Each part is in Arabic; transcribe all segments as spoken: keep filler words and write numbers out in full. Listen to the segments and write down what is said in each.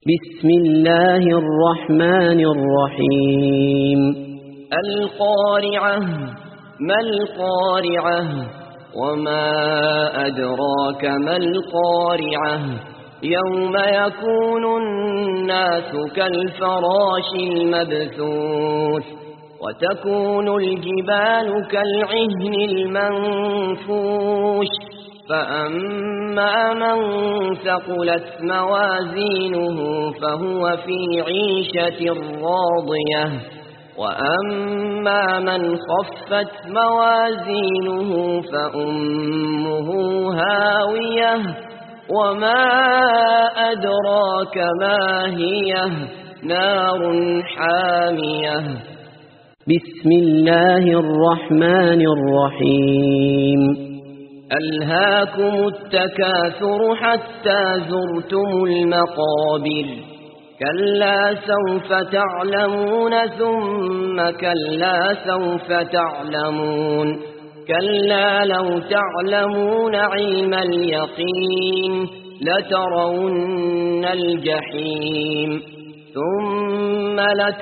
بسم الله الرحمن الرحيم. القارعة. ما القارعة؟ وما أدراك ما القارعة؟ يوم يكون الناس كالفراش المبثوث وتكون الجبال كالعهن المنفوش فأما من ثقلت موازينه فهو في عيشة راضية وأما من خفت موازينه فأمه هاوية وما أدراك ما هي نار حامية. بسم الله الرحمن الرحيم. ألهاكم التكاثر حتى زرتم المقابر كلا سوف تعلمون ثم كلا سوف تعلمون كلا لو تعلمون علم اليقين لترون الجحيم ثم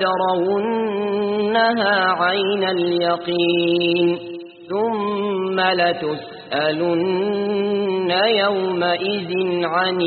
لترونها عين اليقين ثم لتسألن يومئذ عن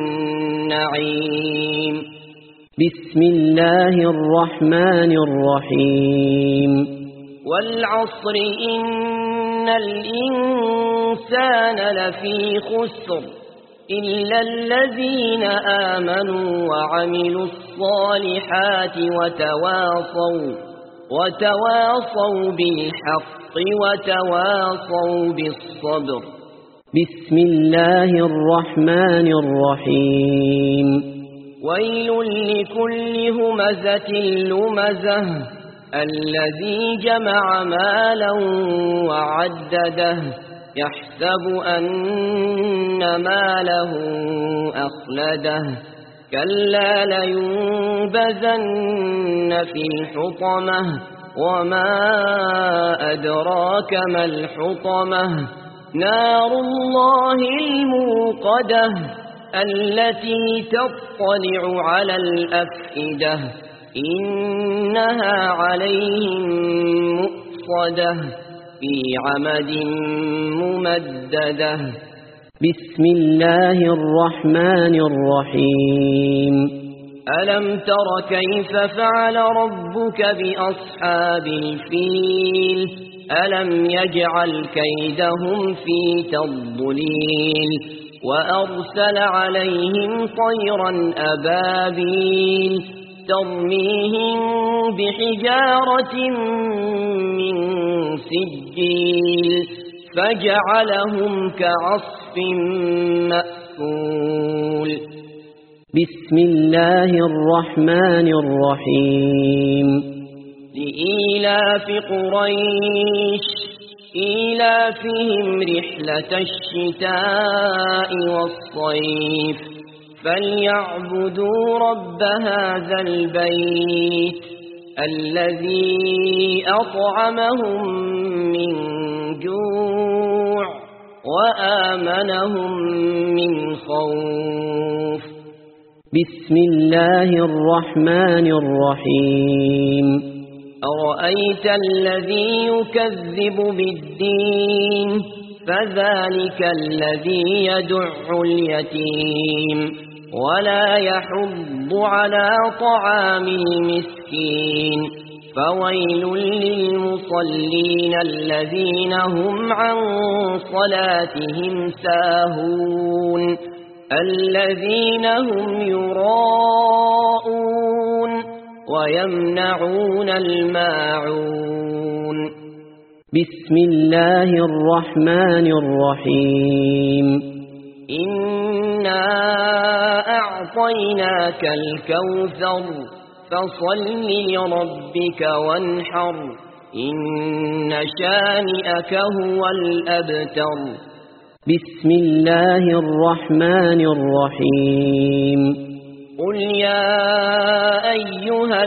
النعيم. بسم الله الرحمن الرحيم. والعصر إن الإنسان لفي خسر إلا الذين آمنوا وعملوا الصالحات وتواصوا وتواصوا بالحق وتواصوا بالصبر. بسم الله الرحمن الرحيم. ويل لكل همزة لمزة الذي جمع مالا وعدده يحسب أن ماله أخلده كلا لينبذن في الحطمة وما أدراك ما الحطمة نار الله الموقدة التي تطلع على الأفئدة إنها عليهم مؤصدة في عمد ممددة. بسم الله الرحمن الرحيم. ألم تر كيف فعل ربك بأصحاب الفيل ألم يجعل كيدهم في تضليل وأرسل عليهم طيرا أبابيل ترميهم بحجارة من سجيل فجعلهم كعصف مأكول. بسم الله الرحمن الرحيم. لإيلاف قريش إيلافهم رحلة الشتاء والصيف فليعبدوا رب هذا البيت الذي أطعمهم من جوع وآمنهم من خوف. بسم الله الرحمن الرحيم. أرأيت الذي يكذب بالدين فذلك الذي يدع اليتيم ولا يحض على طعام المسكين فويل للمصلين الذين هم عن صلاتهم ساهون الذين هم يراءون ويمنعون الماعون. بسم الله الرحمن الرحيم. إنا أعطيناك الكوثر فصل لربك وانحر إن شانئك هو الأبتر. بسم الله الرحمن الرحيم. قل يا أيها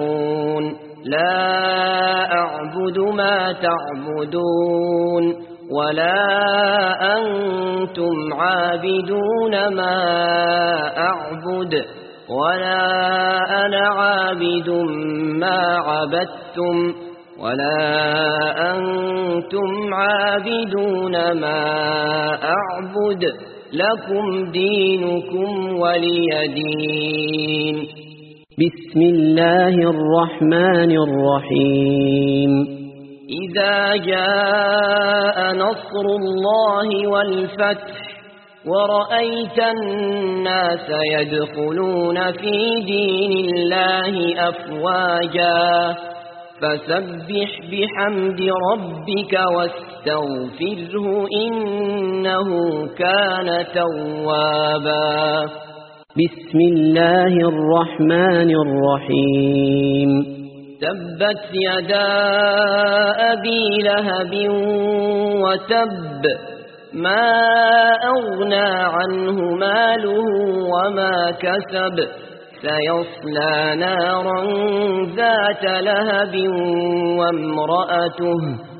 الكافرون لا أعبد ما تعبدون ولا أنتم عابدون ما أعبد ولا أنا عابد ما عبدتم ولا أنتم عابدون ما أعبد لكم دينكم ولي دين. بسم الله الرحمن الرحيم. إذا جاء نصر الله والفتح ورأيت الناس يدخلون في دين الله أفواجا فسبح بحمد ربك واستغفره إنه كان توابا. بسم الله الرحمن الرحيم. تبت يدا أبي لهب وتب ما أغنى عنه ماله وما كسب سيصلى نارا ذات لهب وامرأته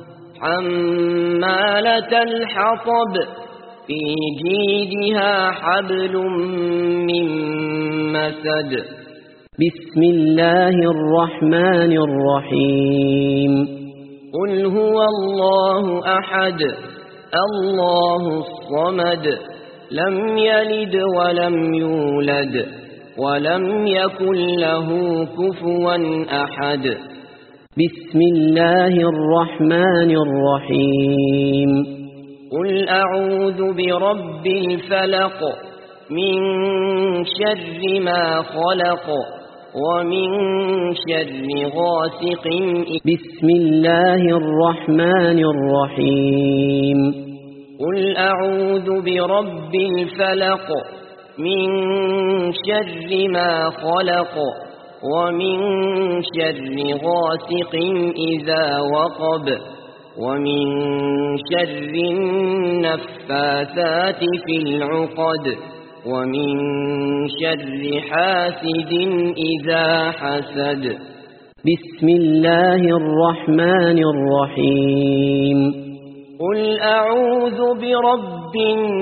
حمالة الحطب في جيدها حبل من مسد. بسم الله الرحمن الرحيم. قل هو الله أحد الله الصمد لم يلد ولم يولد ولم يكن له كفوا أحد. بسم الله الرحمن الرحيم. قل أعوذ برب الفلق من شر ما خلق ومن شر غاسق. بسم الله الرحمن الرحيم. قل أعوذ برب الفلق من شر ما خلق ومن شر غاسق إذا وقب ومن شر النفاثات في العقد ومن شر حاسد إذا حسد. بسم الله الرحمن الرحيم. قل أعوذ برب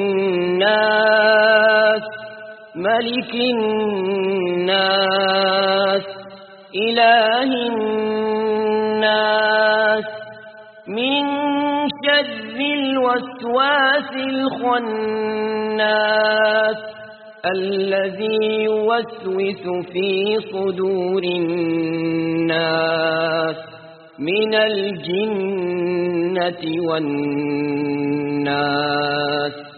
الناس ملك الناس إله الناس من شر الوسواس الخناس الذي يوسوس في صدور الناس من الجنة والناس.